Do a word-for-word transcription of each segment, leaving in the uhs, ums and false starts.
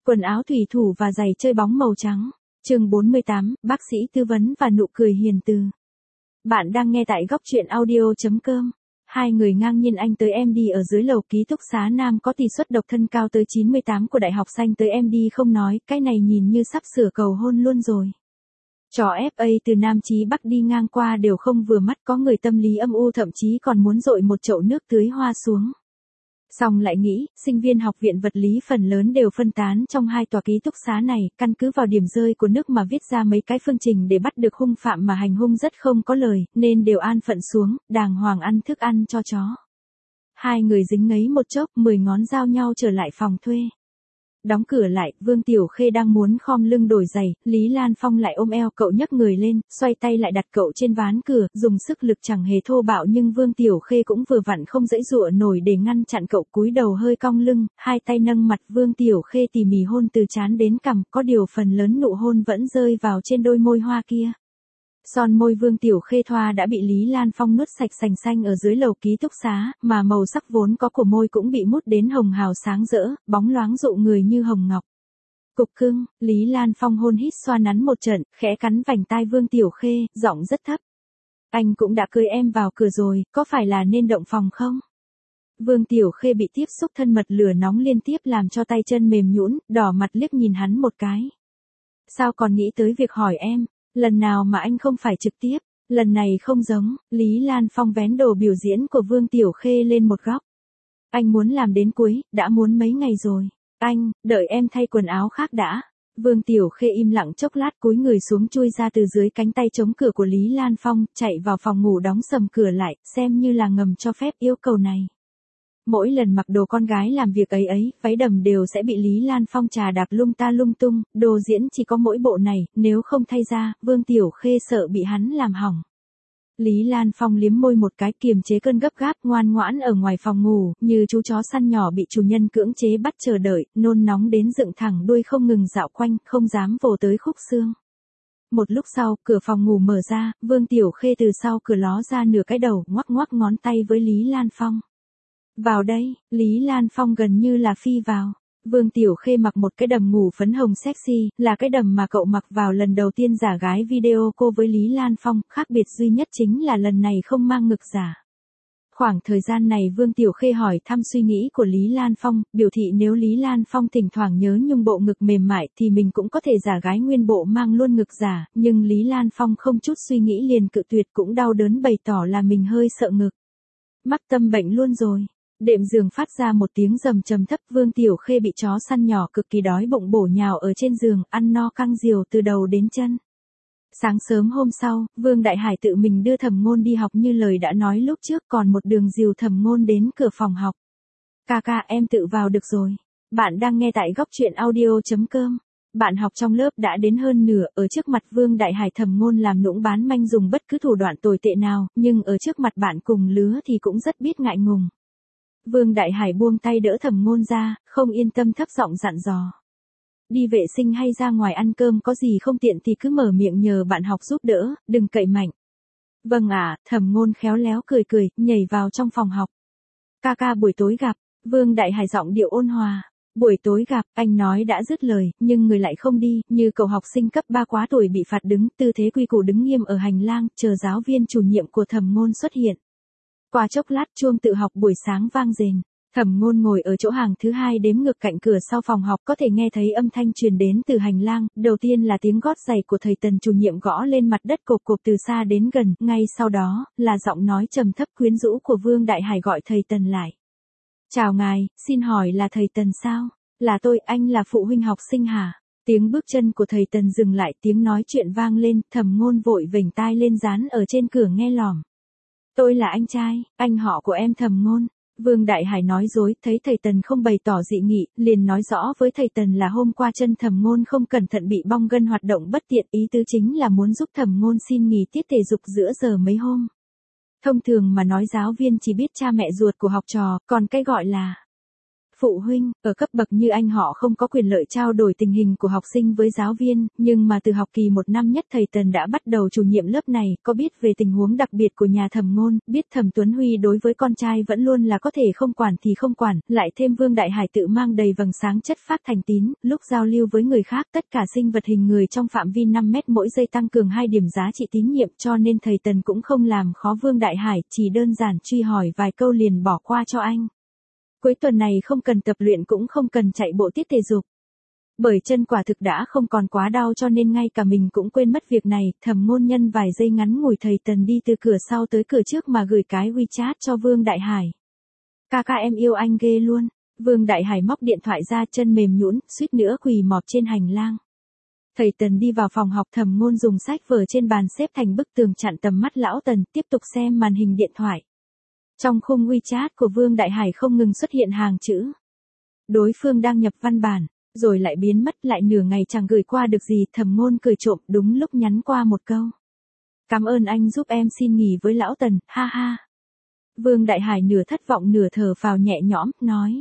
Quần áo thủy thủ và giày chơi bóng màu trắng. Chương bốn mươi tám, bác sĩ tư vấn và nụ cười hiền từ. Bạn đang nghe tại góc truyện audio chấm com. Hai người ngang nhiên anh tới em đi ở dưới lầu ký túc xá nam có tỷ suất độc thân cao tới chín mươi tám của đại học xanh tới em đi không nói, cái này nhìn như sắp sửa cầu hôn luôn rồi. Trò ép a từ Nam chí Bắc đi ngang qua đều không vừa mắt, có người tâm lý âm u thậm chí còn muốn dội một chậu nước tưới hoa xuống. Xong lại nghĩ, sinh viên học viện vật lý phần lớn đều phân tán trong hai tòa ký túc xá này, căn cứ vào điểm rơi của nước mà viết ra mấy cái phương trình để bắt được hung phạm mà hành hung rất không có lời, nên đều an phận xuống, đàng hoàng ăn thức ăn cho chó. Hai người dính ngấy một chốc, mười ngón giao nhau trở lại phòng thuê. Đóng cửa lại, Vương Tiểu Khê đang muốn khom lưng đổi giày, Lý Lan Phong lại ôm eo cậu nhấc người lên, xoay tay lại đặt cậu trên ván cửa, dùng sức lực chẳng hề thô bạo nhưng Vương Tiểu Khê cũng vừa vặn không dãy dụa nổi để ngăn chặn cậu, cúi đầu hơi cong lưng, hai tay nâng mặt Vương Tiểu Khê tỉ mỉ hôn từ trán đến cằm, có điều phần lớn nụ hôn vẫn rơi vào trên đôi môi hoa kia. Son môi Vương Tiểu Khê thoa đã bị Lý Lan Phong nuốt sạch sành xanh ở dưới lầu ký túc xá, mà màu sắc vốn có của môi cũng bị mút đến hồng hào sáng rỡ, bóng loáng dụ người như hồng ngọc. Cục cưng, Lý Lan Phong hôn hít xoa nắn một trận, khẽ cắn vành tai Vương Tiểu Khê, giọng rất thấp. Anh cũng đã cưới em vào cửa rồi, có phải là nên động phòng không? Vương Tiểu Khê bị tiếp xúc thân mật lửa nóng liên tiếp làm cho tay chân mềm nhũn, đỏ mặt liếc nhìn hắn một cái. Sao còn nghĩ tới việc hỏi em? Lần nào mà anh không phải trực tiếp, lần này không giống, Lý Lan Phong vén đồ biểu diễn của Vương Tiểu Khê lên một góc. Anh muốn làm đến cuối, đã muốn mấy ngày rồi. Anh, đợi em thay quần áo khác đã. Vương Tiểu Khê im lặng chốc lát cúi người xuống chui ra từ dưới cánh tay chống cửa của Lý Lan Phong, chạy vào phòng ngủ đóng sầm cửa lại, xem như là ngầm cho phép yêu cầu này. Mỗi lần mặc đồ con gái làm việc ấy ấy, váy đầm đều sẽ bị Lý Lan Phong trà đạp lung ta lung tung, đồ diễn chỉ có mỗi bộ này, nếu không thay ra, Vương Tiểu Khê sợ bị hắn làm hỏng. Lý Lan Phong liếm môi một cái kiềm chế cơn gấp gáp ngoan ngoãn ở ngoài phòng ngủ, như chú chó săn nhỏ bị chủ nhân cưỡng chế bắt chờ đợi, nôn nóng đến dựng thẳng đuôi không ngừng dạo quanh, không dám vồ tới khúc xương. Một lúc sau, cửa phòng ngủ mở ra, Vương Tiểu Khê từ sau cửa ló ra nửa cái đầu, ngoắc ngoắc ngón tay với Lý Lan Phong. Vào đây, Lý Lan Phong gần như là phi vào. Vương Tiểu Khê mặc một cái đầm ngủ phấn hồng sexy, là cái đầm mà cậu mặc vào lần đầu tiên giả gái video cô với Lý Lan Phong, khác biệt duy nhất chính là lần này không mang ngực giả. Khoảng thời gian này Vương Tiểu Khê hỏi thăm suy nghĩ của Lý Lan Phong, biểu thị nếu Lý Lan Phong thỉnh thoảng nhớ nhung bộ ngực mềm mại thì mình cũng có thể giả gái nguyên bộ mang luôn ngực giả, nhưng Lý Lan Phong không chút suy nghĩ liền cự tuyệt, cũng đau đớn bày tỏ là mình hơi sợ ngực. Mắc tâm bệnh luôn rồi. Đệm giường phát ra một tiếng rầm trầm thấp, Vương Tiểu Khê bị chó săn nhỏ cực kỳ đói bụng bổ nhào ở trên giường, ăn no căng diều từ đầu đến chân. Sáng sớm hôm sau, Vương Đại Hải tự mình đưa Thẩm Ngôn đi học như lời đã nói lúc trước, còn một đường dìu Thẩm Ngôn đến cửa phòng học. Ca ca, em tự vào được rồi. Bạn đang nghe tại góc truyện audio chấm com. Bạn học trong lớp đã đến hơn nửa, ở trước mặt Vương Đại Hải Thẩm Ngôn làm nũng bán manh dùng bất cứ thủ đoạn tồi tệ nào, nhưng ở trước mặt bạn cùng lứa thì cũng rất biết ngại ngùng. Vương Đại Hải buông tay đỡ Thẩm Ngôn ra, không yên tâm thấp giọng dặn dò. Đi vệ sinh hay ra ngoài ăn cơm có gì không tiện thì cứ mở miệng nhờ bạn học giúp đỡ, đừng cậy mạnh. Vâng ạ, à, Thẩm Ngôn khéo léo cười cười, nhảy vào trong phòng học. Ca ca buổi tối gặp, Vương Đại Hải giọng điệu ôn hòa. Buổi tối gặp, anh nói đã dứt lời, nhưng người lại không đi, như cậu học sinh cấp ba quá tuổi bị phạt đứng, tư thế quy củ đứng nghiêm ở hành lang, chờ giáo viên chủ nhiệm của Thẩm Ngôn xuất hiện. Qua chốc lát chuông tự học buổi sáng vang rền, Thẩm Ngôn ngồi ở chỗ hàng thứ hai đếm ngược cạnh cửa sau phòng học, có thể nghe thấy âm thanh truyền đến từ hành lang, đầu tiên là tiếng gót giày của thầy Tần chủ nhiệm gõ lên mặt đất cộp cộp từ xa đến gần, ngay sau đó, là giọng nói trầm thấp quyến rũ của Vương Đại Hải gọi thầy Tần lại. Chào ngài, xin hỏi là thầy Tần sao? Là tôi, anh là phụ huynh học sinh hả? Tiếng bước chân của thầy Tần dừng lại, tiếng nói chuyện vang lên, Thẩm Ngôn vội vểnh tai lên dán ở trên cửa nghe lỏm. Tôi là anh trai, anh họ của em Thẩm Ngôn. Vương Đại Hải nói dối, thấy thầy Tần không bày tỏ dị nghị, liền nói rõ với thầy Tần là hôm qua chân Thẩm Ngôn không cẩn thận bị bong gân hoạt động bất tiện, ý tứ chính là muốn giúp Thẩm Ngôn xin nghỉ tiết thể dục giữa giờ mấy hôm. Thông thường mà nói giáo viên chỉ biết cha mẹ ruột của học trò, còn cái gọi là Phụ huynh, ở cấp bậc như anh họ không có quyền lợi trao đổi tình hình của học sinh với giáo viên, nhưng mà từ học kỳ một năm nhất thầy Tần đã bắt đầu chủ nhiệm lớp này, có biết về tình huống đặc biệt của nhà Thẩm Ngôn, biết Thẩm Tuấn Huy đối với con trai vẫn luôn là có thể không quản thì không quản, lại thêm Vương Đại Hải tự mang đầy vầng sáng chất phác thành tín, lúc giao lưu với người khác tất cả sinh vật hình người trong phạm vi năm mét mỗi giây tăng cường hai điểm giá trị tín nhiệm, cho nên thầy Tần cũng không làm khó Vương Đại Hải, chỉ đơn giản truy hỏi vài câu liền bỏ qua cho anh. Cuối tuần này không cần tập luyện cũng không cần chạy bộ tiết thể dục. Bởi chân quả thực đã không còn quá đau cho nên ngay cả mình cũng quên mất việc này, Thẩm Ngôn nhân vài giây ngắn ngủi thầy Tần đi từ cửa sau tới cửa trước mà gửi cái WeChat cho Vương Đại Hải. Ca ca em yêu anh ghê luôn. Vương Đại Hải móc điện thoại ra, chân mềm nhũn, suýt nữa quỳ mọp trên hành lang. Thầy Tần đi vào phòng học, Thẩm Ngôn dùng sách vở trên bàn xếp thành bức tường chặn tầm mắt lão Tần, tiếp tục xem màn hình điện thoại. Trong khung WeChat của Vương Đại Hải không ngừng xuất hiện hàng chữ. Đối phương đang nhập văn bản, rồi lại biến mất, lại nửa ngày chẳng gửi qua được gì, Thẩm Ngôn cười trộm, đúng lúc nhắn qua một câu. Cảm ơn anh giúp em xin nghỉ với lão Tần, ha ha. Vương Đại Hải nửa thất vọng nửa thở phào nhẹ nhõm, nói.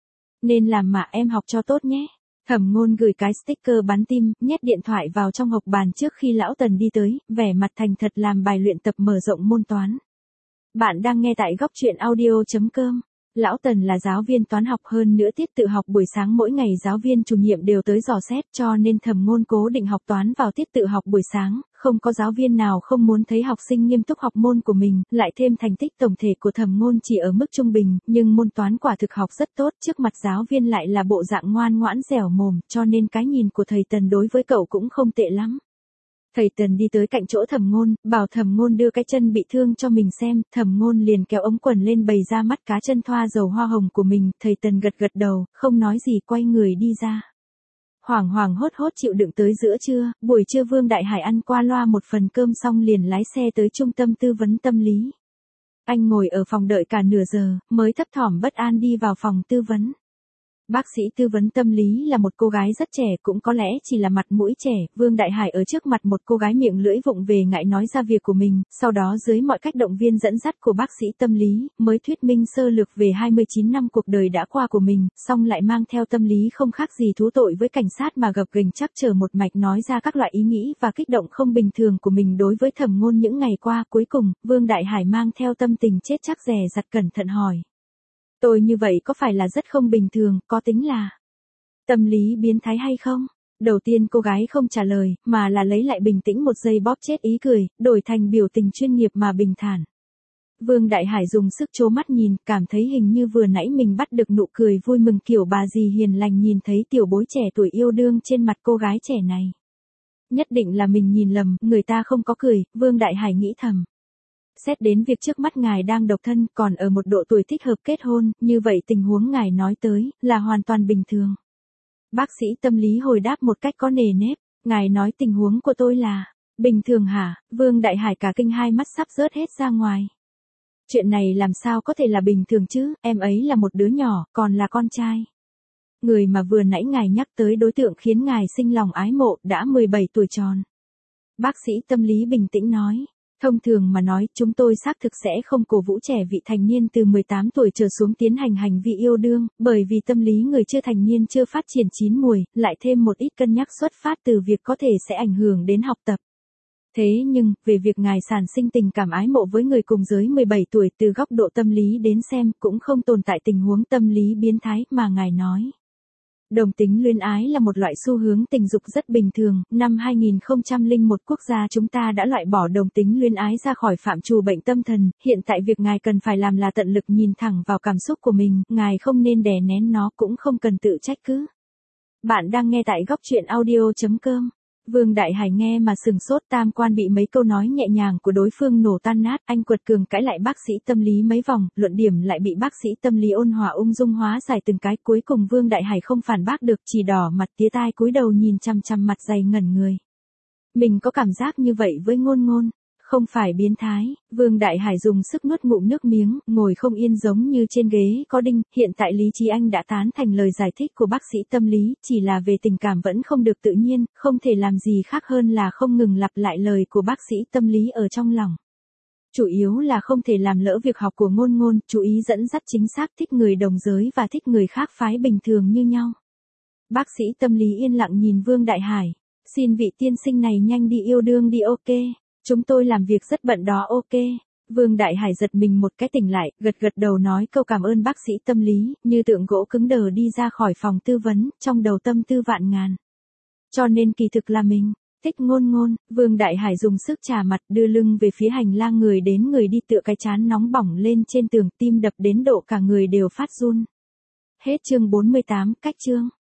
Nên làm mà em học cho tốt nhé. Thẩm Ngôn gửi cái sticker bắn tim, nhét điện thoại vào trong hộc bàn trước khi lão Tần đi tới, vẻ mặt thành thật làm bài luyện tập mở rộng môn toán. Bạn đang nghe tại góc truyện audio chấm com. Lão Tần là giáo viên toán học, hơn nữa tiết tự học buổi sáng mỗi ngày giáo viên chủ nhiệm đều tới dò xét, cho nên Thẩm Ngôn cố định học toán vào tiết tự học buổi sáng, không có giáo viên nào không muốn thấy học sinh nghiêm túc học môn của mình, lại thêm thành tích tổng thể của Thẩm Ngôn chỉ ở mức trung bình, nhưng môn toán quả thực học rất tốt, trước mặt giáo viên lại là bộ dạng ngoan ngoãn dẻo mồm, cho nên cái nhìn của thầy Tần đối với cậu cũng không tệ lắm. Thầy Tần đi tới cạnh chỗ Thẩm Ngôn, bảo Thẩm Ngôn đưa cái chân bị thương cho mình xem, Thẩm Ngôn liền kéo ống quần lên bày ra mắt cá chân thoa dầu hoa hồng của mình, thầy Tần gật gật đầu, không nói gì quay người đi ra. Hoảng hoảng hốt hốt chịu đựng tới giữa trưa, buổi trưa Vương Đại Hải ăn qua loa một phần cơm xong liền lái xe tới trung tâm tư vấn tâm lý. Anh ngồi ở phòng đợi cả nửa giờ, mới thấp thỏm bất an đi vào phòng tư vấn. Bác sĩ tư vấn tâm lý là một cô gái rất trẻ, cũng có lẽ chỉ là mặt mũi trẻ, Vương Đại Hải ở trước mặt một cô gái miệng lưỡi vụng về ngại nói ra việc của mình, sau đó dưới mọi cách động viên dẫn dắt của bác sĩ tâm lý, mới thuyết minh sơ lược về hai mươi chín năm cuộc đời đã qua của mình, xong lại mang theo tâm lý không khác gì thú tội với cảnh sát mà gập ghềnh chắc chờ một mạch nói ra các loại ý nghĩ và kích động không bình thường của mình đối với Thẩm Ngôn những ngày qua. Cuối cùng, Vương Đại Hải mang theo tâm tình chết chắc dè dặt cẩn thận hỏi. Tôi như vậy có phải là rất không bình thường, có tính là tâm lý biến thái hay không? Đầu tiên cô gái không trả lời, mà là lấy lại bình tĩnh một giây bóp chết ý cười, đổi thành biểu tình chuyên nghiệp mà bình thản. Vương Đại Hải dùng sức trố mắt nhìn, cảm thấy hình như vừa nãy mình bắt được nụ cười vui mừng kiểu bà dì hiền lành nhìn thấy tiểu bối trẻ tuổi yêu đương trên mặt cô gái trẻ này. Nhất định là mình nhìn lầm, người ta không có cười, Vương Đại Hải nghĩ thầm. Xét đến việc trước mắt ngài đang độc thân, còn ở một độ tuổi thích hợp kết hôn, như vậy tình huống ngài nói tới, là hoàn toàn bình thường. Bác sĩ tâm lý hồi đáp một cách có nề nếp, ngài nói tình huống của tôi là, bình thường hả? Vương Đại Hải cả kinh hai mắt sắp rớt hết ra ngoài. Chuyện này làm sao có thể là bình thường chứ, em ấy là một đứa nhỏ, còn là con trai. Người mà vừa nãy ngài nhắc tới đối tượng khiến ngài sinh lòng ái mộ, đã mười bảy tuổi tròn. Bác sĩ tâm lý bình tĩnh nói. Thông thường mà nói, chúng tôi xác thực sẽ không cổ vũ trẻ vị thành niên từ mười tám tuổi trở xuống tiến hành hành vi yêu đương, bởi vì tâm lý người chưa thành niên chưa phát triển chín mùi, lại thêm một ít cân nhắc xuất phát từ việc có thể sẽ ảnh hưởng đến học tập. Thế nhưng, về việc ngài sản sinh tình cảm ái mộ với người cùng giới mười bảy tuổi từ góc độ tâm lý đến xem cũng không tồn tại tình huống tâm lý biến thái mà ngài nói. Đồng tính luyến ái là một loại xu hướng tình dục rất bình thường, năm hai nghìn không trăm lẻ một quốc gia chúng ta đã loại bỏ đồng tính luyến ái ra khỏi phạm trù bệnh tâm thần, hiện tại việc ngài cần phải làm là tận lực nhìn thẳng vào cảm xúc của mình, ngài không nên đè nén nó cũng không cần tự trách cứ. Bạn đang nghe tại góc truyện audio chấm com. Vương Đại Hải nghe mà sừng sốt, tam quan bị mấy câu nói nhẹ nhàng của đối phương nổ tan nát, anh quật cường cãi lại bác sĩ tâm lý mấy vòng, luận điểm lại bị bác sĩ tâm lý ôn hòa ung dung hóa giải từng cái, cuối cùng Vương Đại Hải không phản bác được, chỉ đỏ mặt tía tai cúi đầu nhìn chằm chằm mặt dày ngẩn người. Mình có cảm giác như vậy với Ngôn Ngôn, không phải biến thái. Vương Đại Hải dùng sức nuốt ngụm nước miếng, ngồi không yên giống như trên ghế có đinh, hiện tại lý trí anh đã tán thành lời giải thích của bác sĩ tâm lý, chỉ là về tình cảm vẫn không được tự nhiên, không thể làm gì khác hơn là không ngừng lặp lại lời của bác sĩ tâm lý ở trong lòng. chủ yếu là không thể làm lỡ việc học của Ngôn Ngôn, chú ý dẫn dắt chính xác, thích người đồng giới và thích người khác phái bình thường như nhau. Bác sĩ tâm lý yên lặng nhìn Vương Đại Hải. Xin vị tiên sinh này nhanh đi yêu đương đi ok. Chúng tôi làm việc rất bận đó ok. Vương Đại Hải giật mình một cái tỉnh lại, gật gật đầu nói câu cảm ơn bác sĩ tâm lý, như tượng gỗ cứng đờ đi ra khỏi phòng tư vấn, trong đầu tâm tư vạn ngàn. Cho nên kỳ thực là mình, thích Ngôn Ngôn. Vương Đại Hải dùng sức chà mặt, đưa lưng về phía hành lang, người đến người đi, tựa cái trán nóng bỏng lên trên tường, tim đập đến độ cả người đều phát run. Hết chương bốn mươi tám, cách chương.